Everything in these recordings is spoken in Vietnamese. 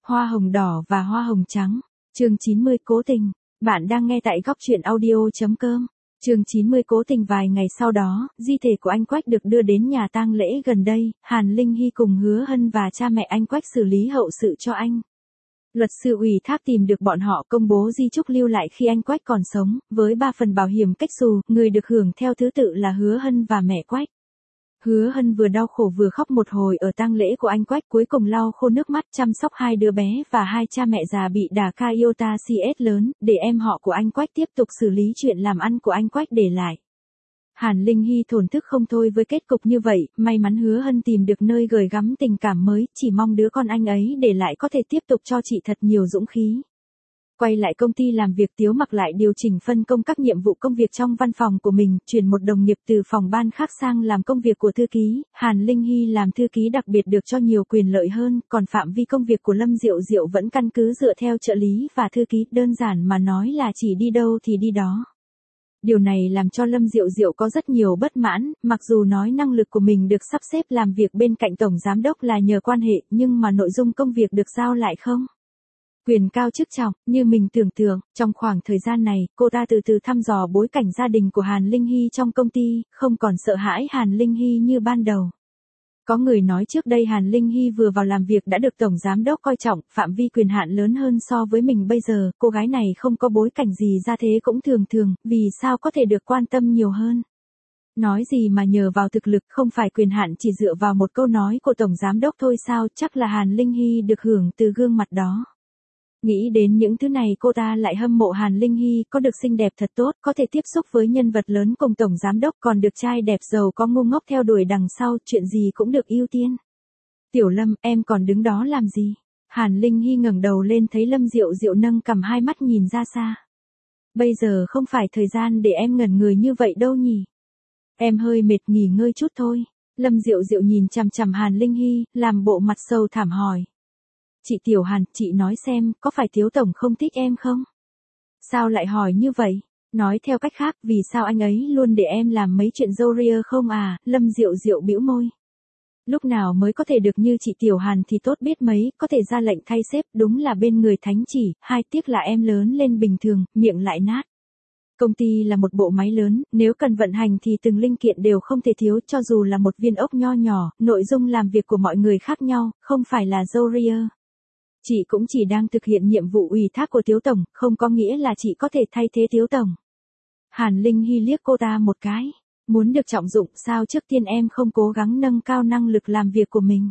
Hoa hồng đỏ và hoa hồng trắng. Chương 90 cố tình. Bạn đang nghe tại góc truyện audio.com. Chương 90 cố tình. Vài ngày sau đó, di thể của anh Quách được đưa đến nhà tang lễ gần đây, Hàn Linh Hy cùng Hứa Hân và cha mẹ anh Quách xử lý hậu sự cho anh. Luật sư ủy thác tìm được bọn họ công bố di chúc lưu lại khi anh Quách còn sống, với 3 phần bảo hiểm cách xù, người được hưởng theo thứ tự là Hứa Hân và mẹ Quách. Hứa Hân vừa đau khổ vừa khóc một hồi ở tang lễ của anh Quách, cuối cùng lau khô nước mắt chăm sóc 2 đứa bé và 2 cha mẹ già bị đả ca iota CS lớn, để em họ của anh Quách tiếp tục xử lý chuyện làm ăn của anh Quách để lại. Hàn Linh Hy thổn thức không thôi với kết cục như vậy, may mắn Hứa Hân tìm được nơi gửi gắm tình cảm mới, chỉ mong đứa con anh ấy để lại có thể tiếp tục cho chị thật nhiều dũng khí. Quay lại công ty làm việc, Tiếu Mặc lại điều chỉnh phân công các nhiệm vụ công việc trong văn phòng của mình, chuyển một đồng nghiệp từ phòng ban khác sang làm công việc của thư ký. Hàn Linh Hy làm thư ký đặc biệt được cho nhiều quyền lợi hơn, còn phạm vi công việc của Lâm Diệu Diệu vẫn căn cứ dựa theo trợ lý và thư ký, đơn giản mà nói là chỉ đi đâu thì đi đó. Điều này làm cho Lâm Diệu Diệu có rất nhiều bất mãn, mặc dù nói năng lực của mình được sắp xếp làm việc bên cạnh tổng giám đốc là nhờ quan hệ, nhưng mà nội dung công việc được giao lại không quyền cao chức trọng như mình tưởng tượng. Trong khoảng thời gian này, cô ta từ từ thăm dò bối cảnh gia đình của Hàn Linh Hy trong công ty, không còn sợ hãi Hàn Linh Hy như ban đầu. Có người nói trước đây Hàn Linh Hy vừa vào làm việc đã được tổng giám đốc coi trọng, phạm vi quyền hạn lớn hơn so với mình bây giờ, cô gái này không có bối cảnh gì ra thế cũng thường thường, vì sao có thể được quan tâm nhiều hơn. Nói gì mà nhờ vào thực lực, không phải quyền hạn chỉ dựa vào một câu nói của tổng giám đốc thôi sao, chắc là Hàn Linh Hy được hưởng từ gương mặt đó. Nghĩ đến những thứ này cô ta lại hâm mộ Hàn Linh Hy, có được xinh đẹp thật tốt, có thể tiếp xúc với nhân vật lớn cùng tổng giám đốc, còn được trai đẹp giàu có ngu ngốc theo đuổi đằng sau, chuyện gì cũng được ưu tiên. Tiểu Lâm, em còn đứng đó làm gì? Hàn Linh Hy ngẩng đầu lên thấy Lâm Diệu Diệu nâng cằm, hai mắt nhìn ra xa. Bây giờ không phải thời gian để em ngẩn người như vậy đâu nhỉ? Em hơi mệt, nghỉ ngơi chút thôi. Lâm Diệu Diệu nhìn chằm chằm Hàn Linh Hy, làm bộ mặt sầu thảm hỏi. Chị Tiểu Hàn, chị nói xem, có phải Tiếu Tổng không thích em không? Sao lại hỏi như vậy? Nói theo cách khác, vì sao anh ấy luôn để em làm mấy chuyện râu ria không à? Lâm Diệu Diệu bĩu môi. Lúc nào mới có thể được như chị Tiểu Hàn thì tốt biết mấy, có thể ra lệnh thay sếp, đúng là bên người thánh chỉ, hai tiếc là em lớn lên bình thường, miệng lại nát. Công ty là một bộ máy lớn, nếu cần vận hành thì từng linh kiện đều không thể thiếu, cho dù là một viên ốc nho nhỏ, nội dung làm việc của mọi người khác nhau, không phải là râu ria. Chị cũng chỉ đang thực hiện nhiệm vụ ủy thác của Tiếu Tổng, không có nghĩa là chị có thể thay thế Tiếu Tổng. Hàn Linh Hy liếc cô ta một cái. Muốn được trọng dụng, sao trước tiên em không cố gắng nâng cao năng lực làm việc của mình?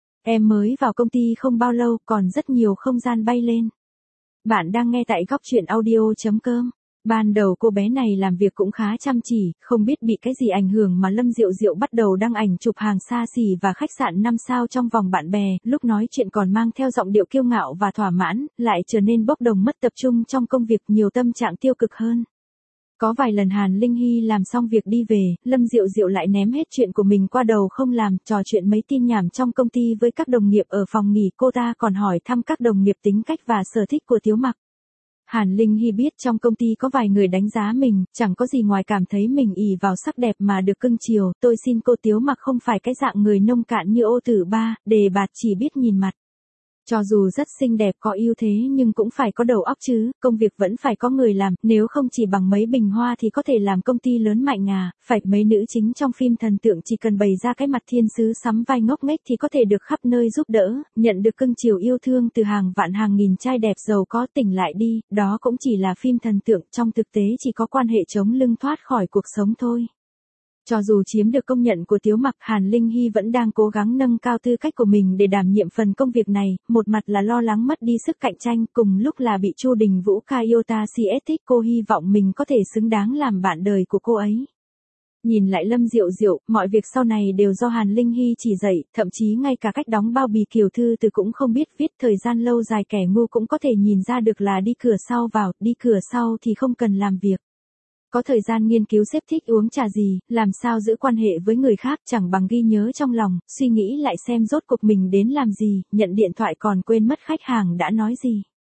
Em mới vào công ty không bao lâu, còn rất nhiều không gian bay lên. Bạn đang nghe tại góc truyện audio.com. Ban đầu cô bé này làm việc cũng khá chăm chỉ, không biết bị cái gì ảnh hưởng mà Lâm Diệu Diệu bắt đầu đăng ảnh chụp hàng xa xỉ và khách sạn 5 sao trong vòng bạn bè, lúc nói chuyện còn mang theo giọng điệu kiêu ngạo và thỏa mãn, lại trở nên bốc đồng mất tập trung trong công việc, nhiều tâm trạng tiêu cực hơn. Có vài lần Hàn Linh Hy làm xong việc đi về, Lâm Diệu Diệu lại ném hết chuyện của mình qua đầu không làm, trò chuyện mấy tin nhảm trong công ty với các đồng nghiệp ở phòng nghỉ, cô ta còn hỏi thăm các đồng nghiệp tính cách và sở thích của Tiếu Mặc. Hàn Linh Hy biết trong công ty có vài người đánh giá mình, chẳng có gì ngoài cảm thấy mình ỷ vào sắc đẹp mà được cưng chiều, tôi xin cô Tiếu Mặc không phải cái dạng người nông cạn như Ô Tử Ba, đề bạt chỉ biết nhìn mặt. Cho dù rất xinh đẹp có ưu thế nhưng cũng phải có đầu óc chứ, công việc vẫn phải có người làm, nếu không chỉ bằng mấy bình hoa thì có thể làm công ty lớn mạnh à, phải mấy nữ chính trong phim thần tượng chỉ cần bày ra cái mặt thiên sứ sắm vai ngốc nghếch thì có thể được khắp nơi giúp đỡ, nhận được cưng chiều yêu thương từ hàng vạn hàng nghìn trai đẹp giàu có. Tỉnh lại đi, đó cũng chỉ là phim thần tượng, trong thực tế chỉ có quan hệ chống lưng thoát khỏi cuộc sống thôi. Cho dù chiếm được công nhận của Tiếu Mặc, Hàn Linh Hy vẫn đang cố gắng nâng cao tư cách của mình để đảm nhiệm phần công việc này, một mặt là lo lắng mất đi sức cạnh tranh, cùng lúc là bị Chu Đình Vũ Kaiota CS thích, cô hy vọng mình có thể xứng đáng làm bạn đời của cô ấy. Nhìn lại Lâm Diệu Diệu, mọi việc sau này đều do Hàn Linh Hy chỉ dạy, thậm chí ngay cả cách đóng bao bì kiểu thư từ cũng không biết viết, thời gian lâu dài kẻ ngu cũng có thể nhìn ra được là đi cửa sau vào, đi cửa sau thì không cần làm việc. Có thời gian nghiên cứu xếp thích uống trà gì, làm sao giữ quan hệ với người khác, chẳng bằng ghi nhớ trong lòng, suy nghĩ lại xem rốt cuộc mình đến làm gì, nhận điện thoại còn quên mất khách hàng đã nói gì.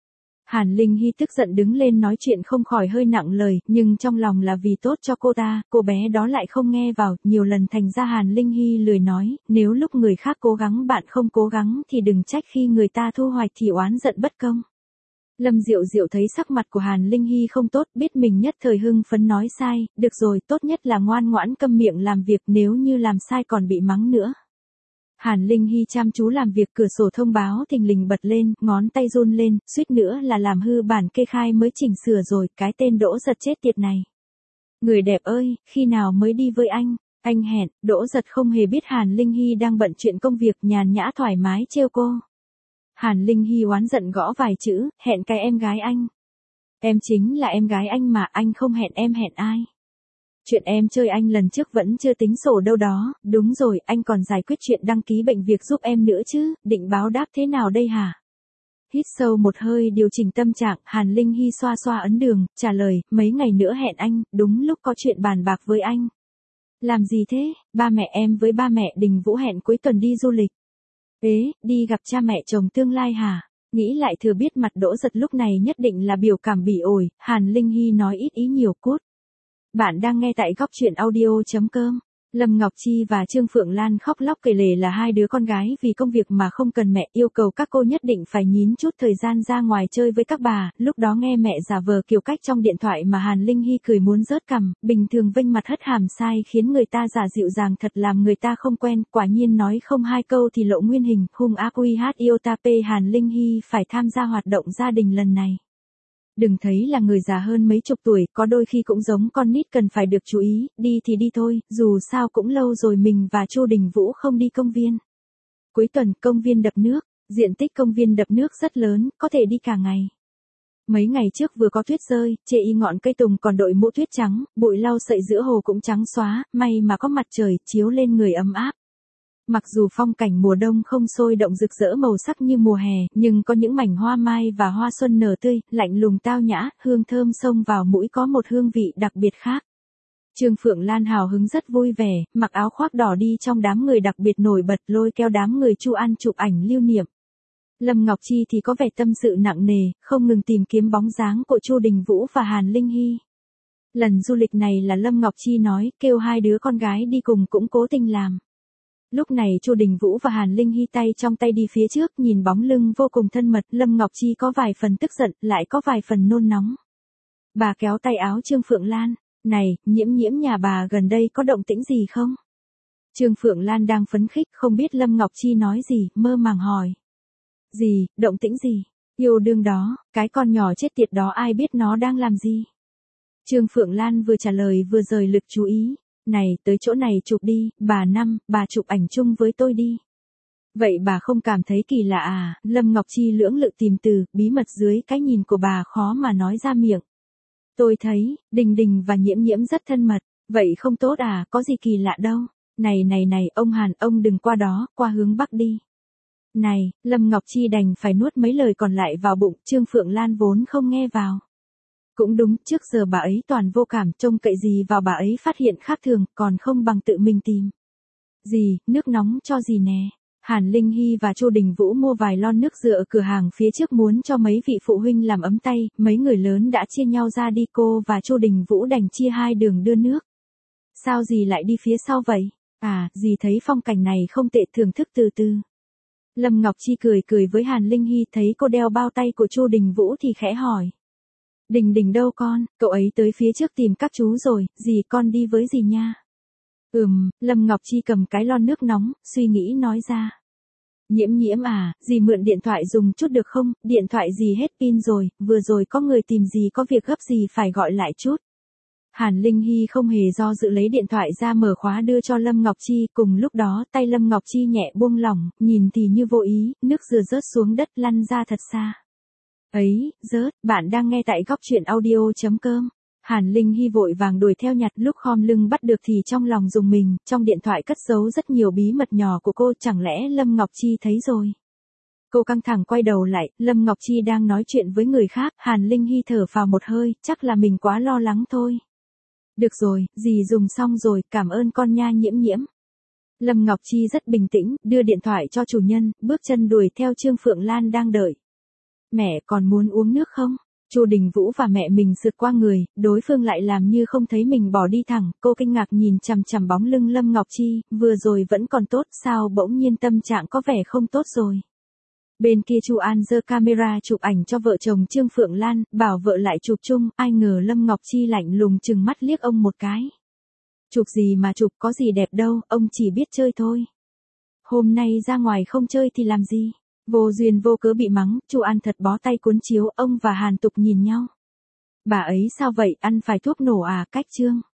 Hàn Linh Hy tức giận đứng lên nói chuyện không khỏi hơi nặng lời, nhưng trong lòng là vì tốt cho cô ta, cô bé đó lại không nghe vào, nhiều lần thành ra Hàn Linh Hy lười nói, nếu lúc người khác cố gắng bạn không cố gắng thì đừng trách khi người ta thu hoạch thì oán giận bất công. Lâm Diệu Diệu thấy sắc mặt của Hàn Linh Hy không tốt, biết mình nhất thời hưng phấn nói sai, được rồi, tốt nhất là ngoan ngoãn câm miệng làm việc, nếu như làm sai còn bị mắng nữa. Hàn Linh Hy chăm chú làm việc, cửa sổ thông báo thình lình bật lên, ngón tay run lên, suýt nữa là làm hư bản kê khai mới chỉnh sửa rồi, cái tên Đỗ Giật chết tiệt này. Người đẹp ơi, khi nào mới đi với anh? Anh hẹn. Đỗ Giật không hề biết Hàn Linh Hy đang bận chuyện công việc, nhàn nhã thoải mái trêu cô. Hàn Linh Hy oán giận gõ vài chữ, hẹn cái em gái anh. Em chính là em gái anh mà, anh không hẹn em hẹn ai? Chuyện em chơi anh lần trước vẫn chưa tính sổ đâu đó, đúng rồi, anh còn giải quyết chuyện đăng ký bệnh việc giúp em nữa chứ, định báo đáp thế nào đây hả? Hít sâu một hơi điều chỉnh tâm trạng, Hàn Linh Hy xoa xoa ấn đường, trả lời, mấy ngày nữa hẹn anh, đúng lúc có chuyện bàn bạc với anh. Làm gì thế? Ba mẹ em với ba mẹ Đình Vũ hẹn cuối tuần đi du lịch. Ế, đi gặp cha mẹ chồng tương lai hả? Nghĩ lại thừa biết mặt Đỗ Giật lúc này nhất định là biểu cảm bỉ ổi, Hàn Linh Hy nói ít ý nhiều cốt. Bạn đang nghe tại góc truyện audio.com. Lâm Ngọc Chi và Trương Phượng Lan khóc lóc kể lể là hai đứa con gái vì công việc mà không cần mẹ, yêu cầu các cô nhất định phải nhín chút thời gian ra ngoài chơi với các bà, lúc đó nghe mẹ giả vờ kiểu cách trong điện thoại mà Hàn Linh Hy cười muốn rớt cằm, bình thường vênh mặt hất hàm sai khiến người ta giả dịu dàng thật làm người ta không quen, quả nhiên nói không hai câu thì lộ nguyên hình, hung ác uy hát yêu ta pê. Hàn Linh Hy phải tham gia hoạt động gia đình lần này. Đừng thấy là người già hơn mấy chục tuổi, có đôi khi cũng giống con nít cần phải được chú ý, đi thì đi thôi, dù sao cũng lâu rồi mình và Chu Đình Vũ không đi công viên. Cuối tuần, công viên đập nước, diện tích công viên đập nước rất lớn, có thể đi cả ngày. Mấy ngày trước vừa có tuyết rơi, chê y ngọn cây tùng còn đội mũ tuyết trắng, bụi lau sậy giữa hồ cũng trắng xóa, may mà có mặt trời chiếu lên người ấm áp. Mặc dù phong cảnh mùa đông không sôi động rực rỡ màu sắc như mùa hè, nhưng có những mảnh hoa mai và hoa xuân nở tươi, lạnh lùng tao nhã, hương thơm xông vào mũi có một hương vị đặc biệt khác. Trương Phượng Lan hào hứng rất vui vẻ, mặc áo khoác đỏ đi trong đám người đặc biệt nổi bật lôi kéo đám người Chu An chụp ảnh lưu niệm. Lâm Ngọc Chi thì có vẻ tâm sự nặng nề, không ngừng tìm kiếm bóng dáng của Chu Đình Vũ và Hàn Linh Hy. Lần du lịch này là Lâm Ngọc Chi nói, kêu hai đứa con gái đi cùng cũng cố tình làm. Lúc này Chu Đình Vũ và Hàn Linh Hy tay trong tay đi phía trước, nhìn bóng lưng vô cùng thân mật, Lâm Ngọc Chi có vài phần tức giận, lại có vài phần nôn nóng. Bà kéo tay áo Trương Phượng Lan, này, Nhiễm Nhiễm nhà bà gần đây có động tĩnh gì không? Trương Phượng Lan đang phấn khích, không biết Lâm Ngọc Chi nói gì, mơ màng hỏi. Gì, động tĩnh gì? Yêu đương đó, cái con nhỏ chết tiệt đó ai biết nó đang làm gì? Trương Phượng Lan vừa trả lời vừa rời lực chú ý. Này, tới chỗ này chụp đi, bà chụp ảnh chung với tôi đi. Vậy bà không cảm thấy kỳ lạ à? Lâm Ngọc Chi lưỡng lự tìm từ, bí mật dưới cái nhìn của bà khó mà nói ra miệng. Tôi thấy, Đình Đình và Nhiễm Nhiễm rất thân mật, vậy không tốt à, có gì kỳ lạ đâu. Này, ông Hàn, ông đừng qua đó, qua hướng Bắc đi. Này, Lâm Ngọc Chi đành phải nuốt mấy lời còn lại vào bụng, Trương Phượng Lan vốn không nghe vào. Cũng đúng, trước giờ bà ấy toàn vô cảm, trông cậy gì vào bà ấy phát hiện khác thường, còn không bằng tự mình tìm. Gì, nước nóng cho gì nè? Hàn Linh Hy và Chu Đình Vũ mua vài lon nước dừa ở cửa hàng phía trước muốn cho mấy vị phụ huynh làm ấm tay, mấy người lớn đã chia nhau ra đi, cô và Chu Đình Vũ đành chia hai đường đưa nước. Sao dì lại đi phía sau vậy? À, dì thấy phong cảnh này không tệ, thưởng thức từ từ. Lâm Ngọc Chi cười với Hàn Linh Hy, thấy cô đeo bao tay của Chu Đình Vũ thì khẽ hỏi. Đình Đình đâu con, cậu ấy tới phía trước tìm các chú rồi, dì con đi với dì nha. Lâm Ngọc Chi cầm cái lon nước nóng, suy nghĩ nói ra. Nhiễm Nhiễm à, dì mượn điện thoại dùng chút được không, điện thoại dì hết pin rồi, vừa rồi có người tìm dì có việc gấp gì phải gọi lại chút. Hàn Linh Hy không hề do dự lấy điện thoại ra mở khóa đưa cho Lâm Ngọc Chi, cùng lúc đó tay Lâm Ngọc Chi nhẹ buông lỏng, nhìn thì như vô ý, nước dừa rớt xuống đất lăn ra thật xa. Ấy, rớt, bạn đang nghe tại góc truyện audio.com. Hàn Linh Hy vội vàng đuổi theo nhặt, lúc khom lưng bắt được thì trong lòng rùng mình, trong điện thoại cất giấu rất nhiều bí mật nhỏ của cô, chẳng lẽ Lâm Ngọc Chi thấy rồi. Cô căng thẳng quay đầu lại, Lâm Ngọc Chi đang nói chuyện với người khác, Hàn Linh Hy thở phào một hơi, chắc là mình quá lo lắng thôi. Được rồi, dì dùng xong rồi, cảm ơn con nha Nhiễm Nhiễm. Lâm Ngọc Chi rất bình tĩnh, đưa điện thoại cho chủ nhân, bước chân đuổi theo Trương Phượng Lan đang đợi. Mẹ còn muốn uống nước không? Chu Đình Vũ và mẹ mình sượt qua người, đối phương lại làm như không thấy mình bỏ đi thẳng, cô kinh ngạc nhìn chằm chằm bóng lưng Lâm Ngọc Chi, vừa rồi vẫn còn tốt, sao bỗng nhiên tâm trạng có vẻ không tốt rồi. Bên kia Chu An giơ camera chụp ảnh cho vợ chồng Trương Phượng Lan, bảo vợ lại chụp chung, ai ngờ Lâm Ngọc Chi lạnh lùng chừng mắt liếc ông một cái. Chụp gì mà chụp, có gì đẹp đâu, ông chỉ biết chơi thôi. Hôm nay ra ngoài không chơi thì làm gì? Vô duyên vô cớ bị mắng, Chu An thật bó tay cuốn chiếu, ông và Hàn Tục nhìn nhau. Bà ấy sao vậy, ăn phải thuốc nổ à, cách Trương?